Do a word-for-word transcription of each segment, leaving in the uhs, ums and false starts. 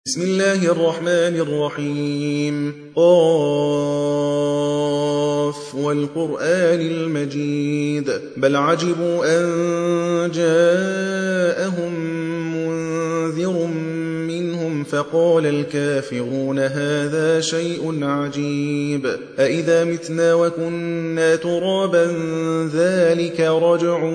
بسم الله الرحمن الرحيم قاف والقرآن المجيد بل عجبوا أن جاءهم منذر منهم فقال الكافرون هذا شيء عجيب أإذا متنا وكنا ترابا ذلك رجع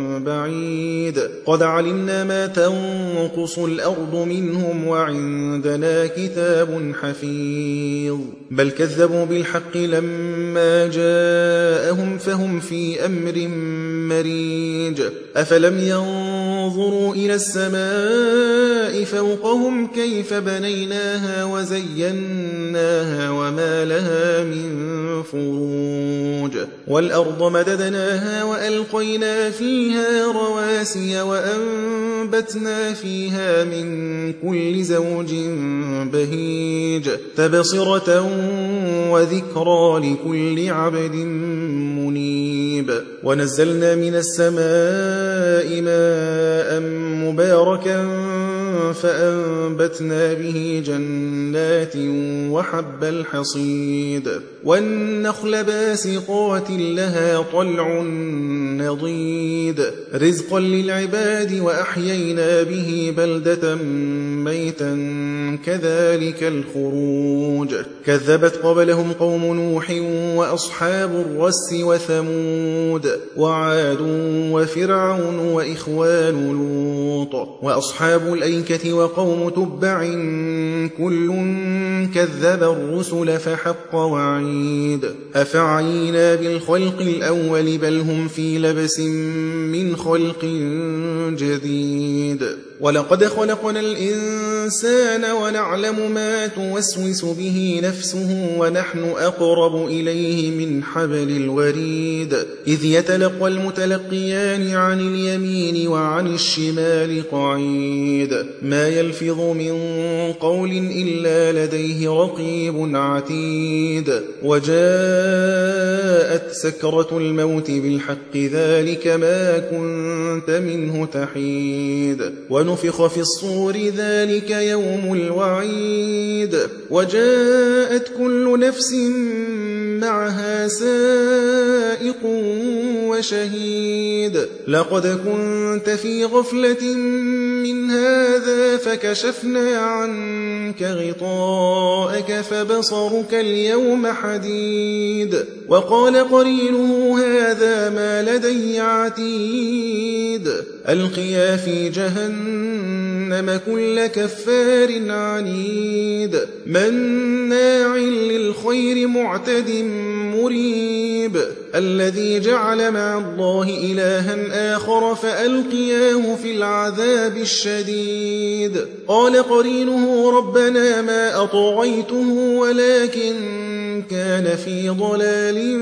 بعيد قد علمنا ما تنقص الأرض منهم وعندنا كتاب حفيظ بل كذبوا بالحق لما جاءهم فهم في أمر مريج أفلم ينظروا إلى السماء فوقهم كيف بنيناها وزيناها وما لها من فروج والأرض مددناها وألقينا فيها رواسي وأنبتنا فيها من كل زوج بهيج تبصرة وذكرى لكل عبد منيب ونزلنا من السماء ماء مباركا فأنبتنا به جنات وحب الحصيد والنخل باسقات لها طلع نضيد رزقا للعباد وأحيينا به بلدة ميتا كذلك الخروج كذبت قبلهم قوم نوح وأصحاب الرس وثمود وعاد وفرعون وإخوان لوط وأصحاب الأيكة وقوم تبع كل كذب الرسل فحق وعيد أفعينا بالخلق الأول بل هم في لبس من خلق جديد ولقد خلقنا الإنسان ونعلم ما توسوس به نفسه ونحن أقرب إليه من حبل الوريد إذ يتلقى المتلقيان عن اليمين وعن الشمال قعيد ما يلفظ من قول إلا لديه رقيب عتيد وجاءت سكرة الموت بالحق ذلك ما كنت منه تحيد ونفخ في الصور ذلك يوم الوعيد وجاءت كل نفس معها سائق وشهيد لقد كنت في غفلة من هذا فكشفنا عنك غطاءك فبصرك اليوم حديد وقال قرينه هذا ما لدي عتيد ألقيا في جهنم كل كفار عنيد مناع للخير معتد مريب الذي جعل مع الله إلها آخر فألقياه في العذاب الشديد قال قرينه ربنا ما أطغيته ولكن كان في ضلال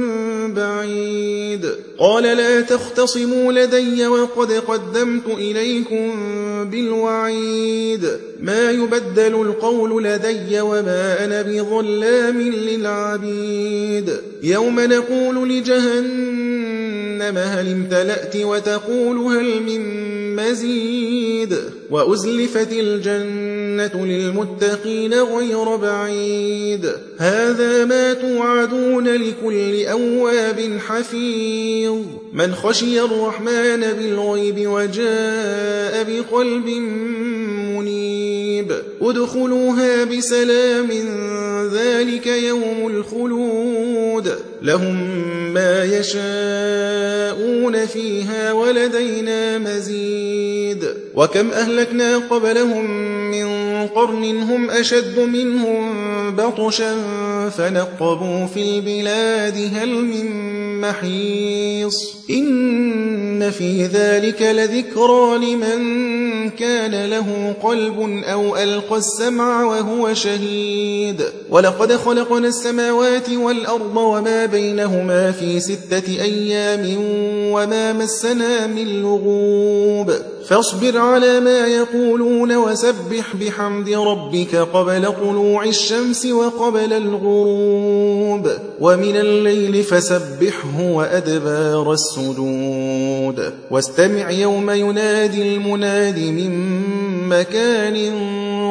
بعيد قال لا تختصموا لدي وقد قدمت إليكم بالوعيد ما يبدل القول لدي وما أنا بظلام للعبيد يوم نقول لجهنم هل امتلأت وتقول هل من مزيد وأزلفت الجنة للمتقين غير بعيد هذا ما توعدون لكل أواب حفيظ من خشي الرحمن بالغيب وجاء بقلب منيب ادخلوها بسلام ذلك يوم الخلود لهم ما يشاءون فيها ولدينا مزيد وكم أهلكنا قبلهم من قرن هم أشد منهم بطشا فنقبوا في البلاد هل من محيص إن في ذلك لذكرى لمن كان له قلب أو ألقى السمع وهو شهيد ولقد خلقنا السماوات والأرض وما بينهما في ستة أيام وما مسنا من لغوب فاصبر على ما يقولون وسبح بحمد ربك قبل طلوع الشمس وقبل الغروب ومن الليل فسبحه وأدبار السجود واستمع يوم ينادي المناد من مكان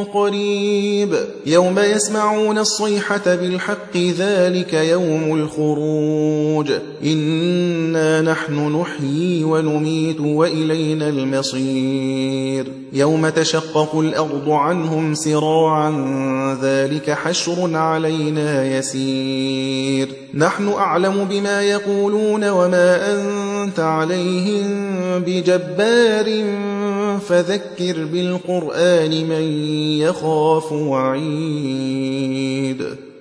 قريب يوم يسمعون الصيحة بالحق ذلك يوم الخروج إنا نحن نحيي ونميت وإلينا المصير يوم تشقق الأرض عنهم سراعا ذلك حشر علينا يسير نحن أعلم بما يقولون وما أنت عليهم بجبار فذكر بالقرآن من يخاف وعيد